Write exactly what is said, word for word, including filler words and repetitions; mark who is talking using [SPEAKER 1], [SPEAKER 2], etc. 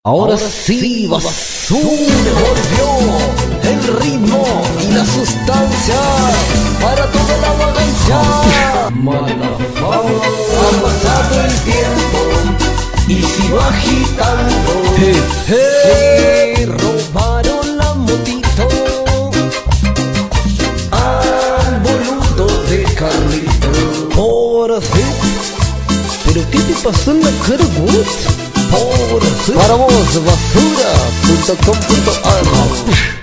[SPEAKER 1] Ahora sí, basura, volvió el ritmo y la sustancia para toda la vagancia. Mala fama, ha pasado el tiempo y sigo agitando. Hey, hey, robaron la motito al boludo de Carlito. Ahora sí, ¿pero qué te pasó en la cara, vos? Para vos, basura punto com punto ar.